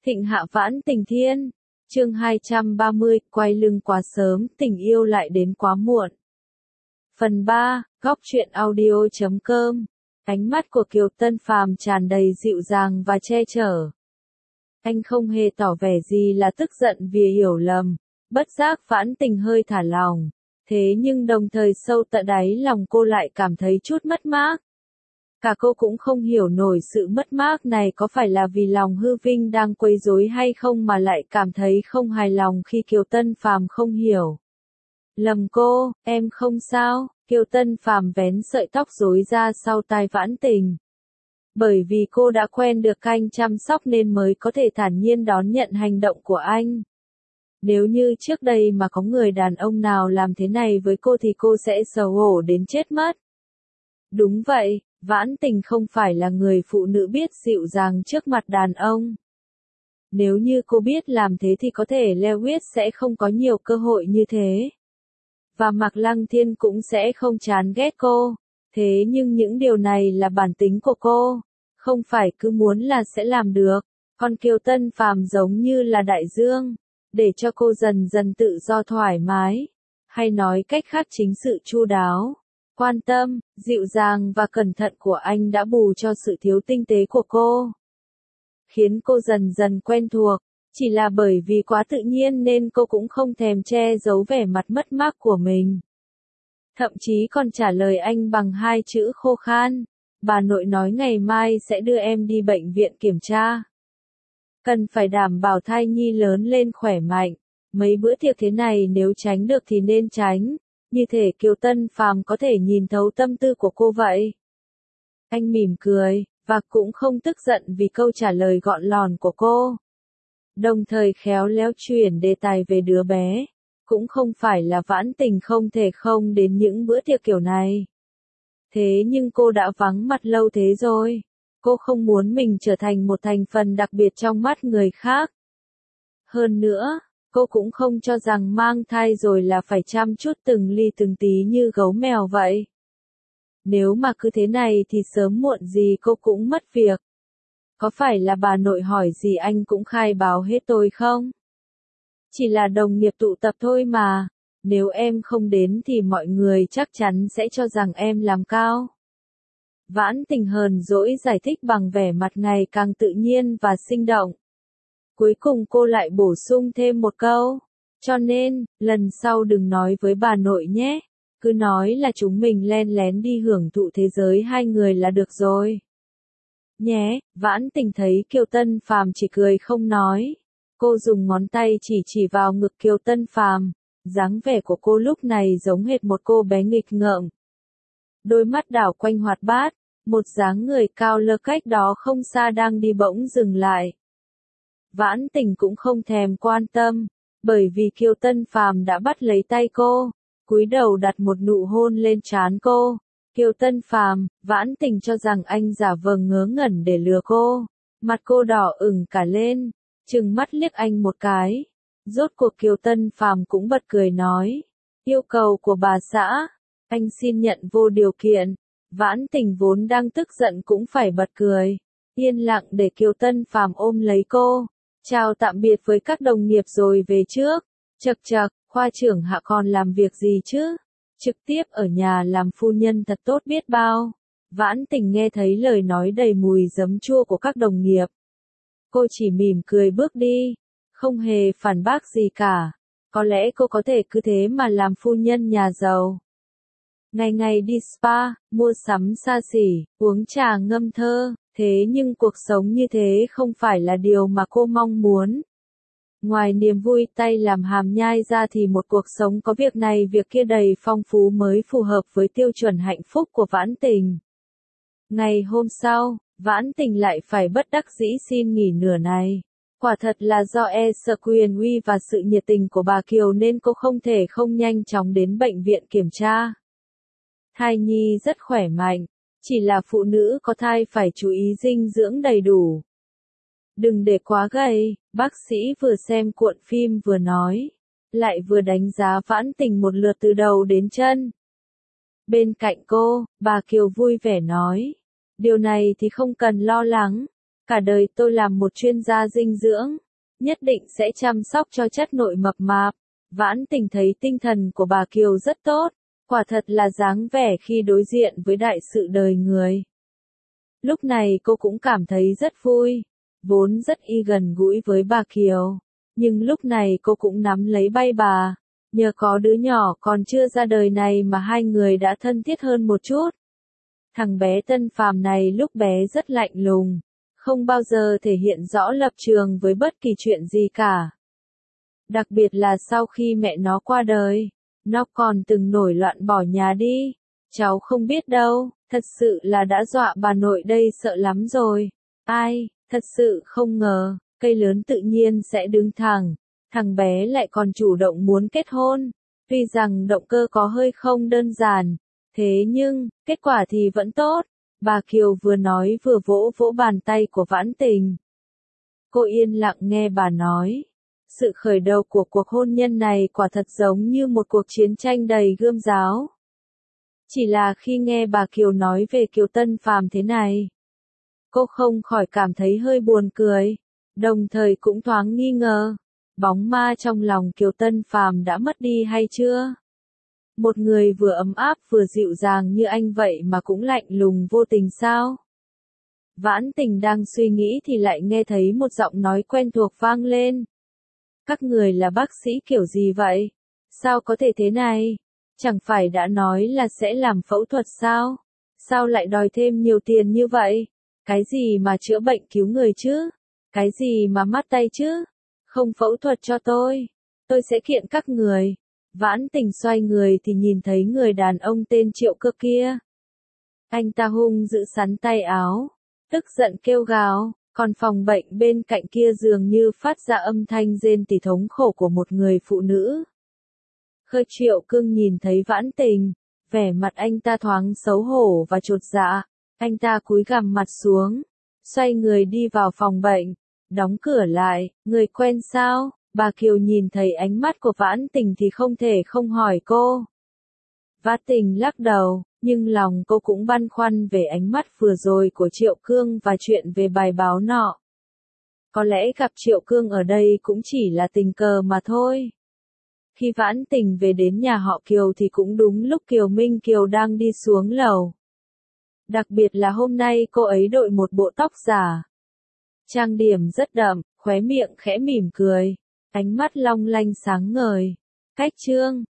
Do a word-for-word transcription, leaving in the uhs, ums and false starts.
Thịnh Hạ Vãn Tình Thiên, chương hai trăm ba mươi, quay lưng quá sớm, tình yêu lại đến quá muộn. Phần ba, góc truyện audio chấm com. Ánh mắt của Kiều Tân Phàm tràn đầy dịu dàng và che chở. Anh không hề tỏ vẻ gì là tức giận vì hiểu lầm, bất giác Vãn Tình hơi thả lỏng, thế nhưng đồng thời sâu tận đáy lòng cô lại cảm thấy chút mất mát. Cả cô cũng không hiểu nổi sự mất mát này có phải là vì lòng hư vinh đang quấy rối hay không mà lại cảm thấy không hài lòng khi Kiều Tân Phàm không hiểu. Lầm cô, em không sao, Kiều Tân Phàm vén sợi tóc rối ra sau tai Vãn Tình. Bởi vì cô đã quen được anh chăm sóc nên mới có thể thản nhiên đón nhận hành động của anh. Nếu như trước đây mà có người đàn ông nào làm thế này với cô thì cô sẽ xấu hổ đến chết mất. Đúng vậy, Vãn Tình không phải là người phụ nữ biết dịu dàng trước mặt đàn ông. Nếu như cô biết làm thế thì có thể Lewis sẽ không có nhiều cơ hội như thế. Và Mạc Lăng Thiên cũng sẽ không chán ghét cô. Thế nhưng những điều này là bản tính của cô. Không phải cứ muốn là sẽ làm được. Còn Kiều Tân Phàm giống như là đại dương. Để cho cô dần dần tự do thoải mái. Hay nói cách khác chính sự chu đáo, quan tâm, dịu dàng và cẩn thận của anh đã bù cho sự thiếu tinh tế của cô. Khiến cô dần dần quen thuộc, chỉ là bởi vì quá tự nhiên nên cô cũng không thèm che giấu vẻ mặt mất mát của mình. Thậm chí còn trả lời anh bằng hai chữ khô khan. Bà nội nói ngày mai sẽ đưa em đi bệnh viện kiểm tra. Cần phải đảm bảo thai nhi lớn lên khỏe mạnh. Mấy bữa tiệc thế này nếu tránh được thì nên tránh. Như thể Kiều Tân Phàm có thể nhìn thấu tâm tư của cô vậy. Anh mỉm cười, và cũng không tức giận vì câu trả lời gọn lòn của cô. Đồng thời khéo léo chuyển đề tài về đứa bé. Cũng không phải là Vãn Tình không thể không đến những bữa tiệc kiểu này. Thế nhưng cô đã vắng mặt lâu thế rồi. Cô không muốn mình trở thành một thành phần đặc biệt trong mắt người khác. Hơn nữa, cô cũng không cho rằng mang thai rồi là phải chăm chút từng ly từng tí như gấu mèo vậy. Nếu mà cứ thế này thì sớm muộn gì cô cũng mất việc. Có phải là bà nội hỏi gì anh cũng khai báo hết tôi không? Chỉ là đồng nghiệp tụ tập thôi mà. Nếu em không đến thì mọi người chắc chắn sẽ cho rằng em làm cao. Vãn Tình hờn dỗi giải thích bằng vẻ mặt ngày càng tự nhiên và sinh động. Cuối cùng cô lại bổ sung thêm một câu. Cho nên, lần sau đừng nói với bà nội nhé. Cứ nói là chúng mình len lén đi hưởng thụ thế giới hai người là được rồi. Nhé, Vãn Tình thấy Kiều Tân Phàm chỉ cười không nói. Cô dùng ngón tay chỉ chỉ vào ngực Kiều Tân Phàm. Dáng vẻ của cô lúc này giống hệt một cô bé nghịch ngợm. Đôi mắt đảo quanh hoạt bát, một dáng người cao lơ cách đó không xa đang đi bỗng dừng lại. Vãn Tình cũng không thèm quan tâm, bởi vì Kiều Tân Phàm đã bắt lấy tay cô, cúi đầu đặt một nụ hôn lên trán cô. Kiều Tân Phàm, Vãn Tình cho rằng anh giả vờ ngớ ngẩn để lừa cô, mặt cô đỏ ửng cả lên, trừng mắt liếc anh một cái. Rốt cuộc Kiều Tân Phàm cũng bật cười nói, yêu cầu của bà xã, anh xin nhận vô điều kiện. Vãn Tình vốn đang tức giận cũng phải bật cười, yên lặng để Kiều Tân Phàm ôm lấy cô, chào tạm biệt với các đồng nghiệp rồi về trước. Chậc chậc, khoa trưởng Hạ còn làm việc gì chứ? Trực tiếp ở nhà làm phu nhân thật tốt biết bao. Vãn Tình nghe thấy lời nói đầy mùi giấm chua của các đồng nghiệp. Cô chỉ mỉm cười bước đi, không hề phản bác gì cả. Có lẽ cô có thể cứ thế mà làm phu nhân nhà giàu. Ngày ngày đi spa, mua sắm xa xỉ, uống trà ngâm thơ, thế nhưng cuộc sống như thế không phải là điều mà cô mong muốn. Ngoài niềm vui tay làm hàm nhai ra thì một cuộc sống có việc này việc kia đầy phong phú mới phù hợp với tiêu chuẩn hạnh phúc của Vãn Tình. Ngày hôm sau, Vãn Tình lại phải bất đắc dĩ xin nghỉ nửa này. Quả thật là do e sợ quyền uy và sự nhiệt tình của bà Kiều nên cô không thể không nhanh chóng đến bệnh viện kiểm tra. Thai nhi rất khỏe mạnh, chỉ là phụ nữ có thai phải chú ý dinh dưỡng đầy đủ. Đừng để quá gầy, bác sĩ vừa xem cuộn phim vừa nói, lại vừa đánh giá Vãn Tình một lượt từ đầu đến chân. Bên cạnh cô, bà Kiều vui vẻ nói, điều này thì không cần lo lắng, Cả đời tôi làm một chuyên gia dinh dưỡng, nhất định sẽ chăm sóc cho chất nội mập mạp. Vãn Tình thấy tinh thần của bà Kiều rất tốt, quả thật là dáng vẻ khi đối diện với đại sự đời người. Lúc này cô cũng cảm thấy rất vui, vốn rất y gần gũi với bà Kiều, nhưng lúc này cô cũng nắm lấy bay bà, nhờ có đứa nhỏ còn chưa ra đời này mà hai người đã thân thiết hơn một chút. Thằng bé Tân Phàm này lúc bé rất lạnh lùng, không bao giờ thể hiện rõ lập trường với bất kỳ chuyện gì cả. Đặc biệt là sau khi mẹ nó qua đời, nó còn từng nổi loạn bỏ nhà đi. Cháu không biết đâu, thật sự là đã dọa bà nội đây sợ lắm rồi. Ai, thật sự không ngờ, cây lớn tự nhiên sẽ đứng thẳng, thằng bé lại còn chủ động muốn kết hôn. Tuy rằng động cơ có hơi không đơn giản, thế nhưng, kết quả thì vẫn tốt. Bà Kiều vừa nói vừa vỗ vỗ bàn tay của Vãn Tình. Cô yên lặng nghe bà nói. Sự khởi đầu của cuộc hôn nhân này quả thật giống như một cuộc chiến tranh đầy gươm giáo. Chỉ là khi nghe bà Kiều nói về Kiều Tân Phàm thế này, cô không khỏi cảm thấy hơi buồn cười, đồng thời cũng thoáng nghi ngờ, bóng ma trong lòng Kiều Tân Phàm đã mất đi hay chưa? Một người vừa ấm áp vừa dịu dàng như anh vậy mà cũng lạnh lùng vô tình sao? Vãn Tình đang suy nghĩ thì lại nghe thấy một giọng nói quen thuộc vang lên. Các người là bác sĩ kiểu gì vậy? Sao có thể thế này? Chẳng phải đã nói là sẽ làm phẫu thuật sao? Sao lại đòi thêm nhiều tiền như vậy? Cái gì mà chữa bệnh cứu người chứ? Cái gì mà mát tay chứ? Không phẫu thuật cho tôi, tôi sẽ kiện các người. Vãn Tình xoay người thì nhìn thấy người đàn ông tên Triệu Cơ kia. Anh ta hung dữ sắn tay áo, tức giận kêu gào, còn phòng bệnh bên cạnh kia dường như phát ra âm thanh rên tỉ thống khổ của một người phụ nữ. Khơi Triệu Cương nhìn thấy Vãn Tình, vẻ mặt anh ta thoáng xấu hổ và chột dạ, anh ta cúi gằm mặt xuống, xoay người đi vào phòng bệnh, đóng cửa lại. Người quen sao? Bà Kiều nhìn thấy ánh mắt của Vãn Tình thì không thể không hỏi cô. Vãn Tình lắc đầu, nhưng lòng cô cũng băn khoăn về ánh mắt vừa rồi của Triệu Cương và chuyện về bài báo nọ. Có lẽ gặp Triệu Cương ở đây cũng chỉ là tình cờ mà thôi. Khi Vãn Tình về đến nhà họ Kiều thì cũng đúng lúc Kiều Minh Kiều đang đi xuống lầu. Đặc biệt là hôm nay cô ấy đội một bộ tóc giả. Trang điểm rất đậm, khóe miệng khẽ mỉm cười, ánh mắt long lanh sáng ngời. Cách trương,